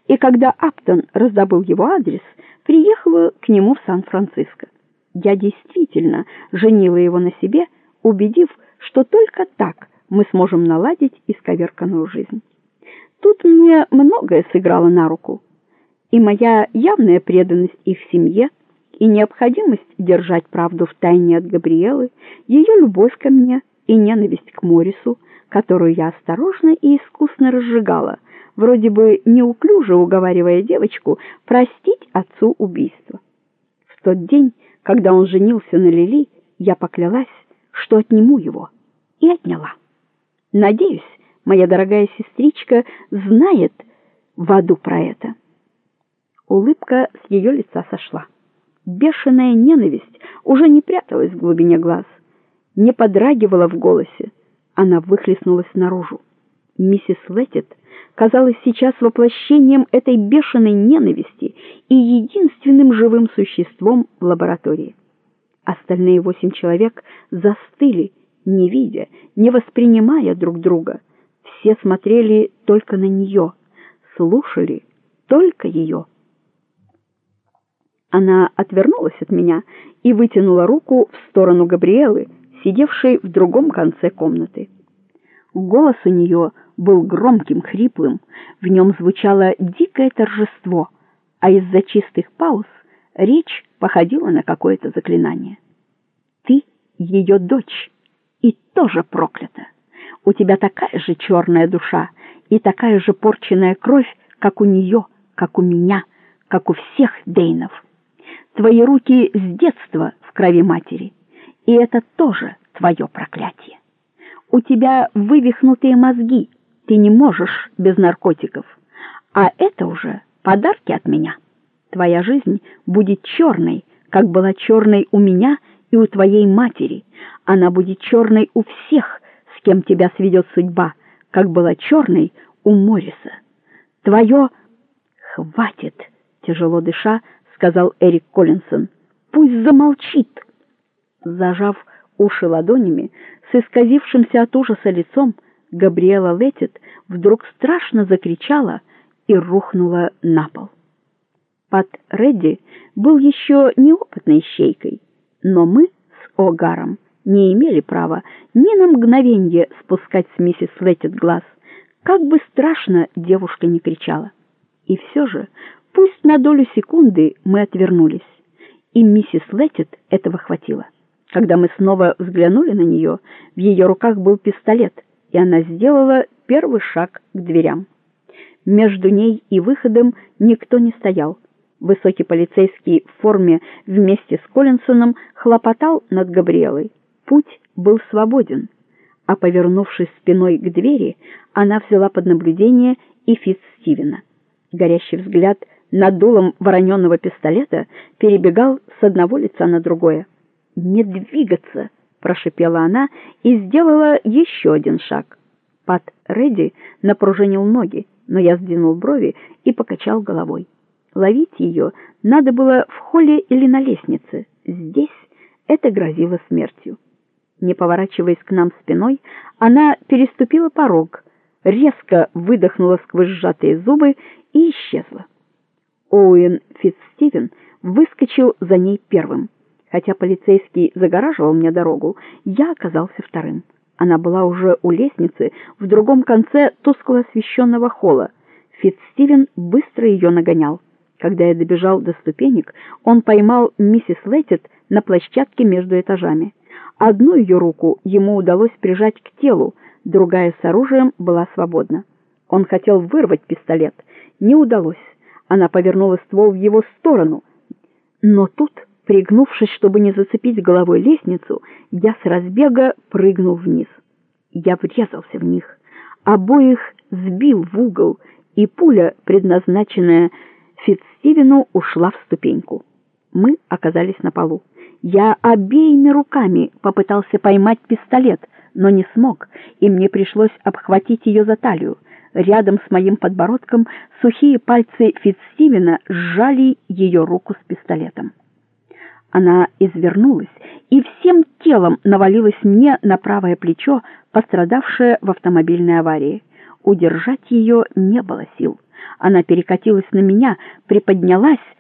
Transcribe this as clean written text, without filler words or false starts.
и когда Аптон раздобыл его адрес, приехала к нему в Сан-Франциско. Я действительно женила его на себе, убедив, что только так мы сможем наладить исковерканную жизнь. Тут мне многое сыграло на руку. И моя явная преданность их семье, и необходимость держать правду в тайне от Габриэлы, ее любовь ко мне и ненависть к Моррису, которую я осторожно и искусно разжигала, вроде бы неуклюже уговаривая девочку простить отцу убийство. В тот день, когда он женился на Лили, я поклялась, что отниму его, и отняла. Надеюсь, моя дорогая сестричка знает в аду про это. Улыбка с ее лица сошла. Бешеная ненависть уже не пряталась в глубине глаз, не подрагивала в голосе, она выхлестнулась наружу. Миссис Леттит казалась сейчас воплощением этой бешеной ненависти и единственным живым существом в лаборатории. Остальные 8 человек застыли, не видя, не воспринимая друг друга. Все смотрели только на нее, слушали только ее. Она отвернулась от меня и вытянула руку в сторону Габриэлы, сидевшей в другом конце комнаты. Голос у нее был громким, хриплым, в нем звучало дикое торжество, а из-за чистых пауз речь походила на какое-то заклинание. Ты ее дочь, и тоже проклята. У тебя такая же черная душа и такая же порченная кровь, как у нее, как у меня, как у всех Дейнов. Твои руки с детства в крови матери, и это тоже твое проклятие. У тебя вывихнутые мозги, ты не можешь без наркотиков, а это уже подарки от меня. Твоя жизнь будет черной, как была черной у меня и у твоей матери. Она будет черной у всех, с кем тебя сведет судьба, как была черной у Морриса. Твое... Хватит, тяжело дыша, сказал Эрик Коллинсон. Пусть замолчит. Зажав уши ладонями, с исказившимся от ужаса лицом, Габриэла Леттит вдруг страшно закричала и рухнула на пол. Пат Редди был еще неопытной ищейкой, но мы с О'Гаром не имели права ни на мгновенье спускать с миссис Леттит глаз, как бы страшно девушка ни кричала. И все же, пусть на долю секунды мы отвернулись, и миссис Леттит этого хватило. Когда мы снова взглянули на нее, в ее руках был пистолет, и она сделала первый шаг к дверям. Между ней и выходом никто не стоял. Высокий полицейский в форме вместе с Коллинсоном хлопотал над Габриэлой. Путь был свободен, а повернувшись спиной к двери, она взяла под наблюдение и Фитцстивена. Горящий взгляд над дулом вороненого пистолета перебегал с одного лица на другое. «Не двигаться!» — прошипела она и сделала еще один шаг. Пат Редди напружинил ноги, но я сдвинул брови и покачал головой. Ловить ее надо было в холле или на лестнице. Здесь это грозило смертью. Не поворачиваясь к нам спиной, она переступила порог, резко выдохнула сквозь сжатые зубы и исчезла. Оуэн Фитцстивен выскочил за ней первым. Хотя полицейский загораживал мне дорогу, я оказался вторым. Она была уже у лестницы в другом конце тускло освещенного холла. Фитцстивен быстро ее нагонял. Когда я добежал до ступенек, он поймал миссис Леттит на площадке между этажами. Одну ее руку ему удалось прижать к телу, другая с оружием была свободна. Он хотел вырвать пистолет. Не удалось. Она повернула ствол в его сторону. Но тут, пригнувшись, чтобы не зацепить головой лестницу, я с разбега прыгнул вниз. Я врезался в них, обоих сбил в угол, и пуля, предназначенная Фитцстивену, ушла в ступеньку. Мы оказались на полу. Я обеими руками попытался поймать пистолет, но не смог, и мне пришлось обхватить ее за талию. Рядом с моим подбородком сухие пальцы Фитцстивена сжали ее руку с пистолетом. Она извернулась и всем телом навалилась мне на правое плечо, пострадавшее в автомобильной аварии. Удержать ее не было сил. Она перекатилась на меня, приподнялась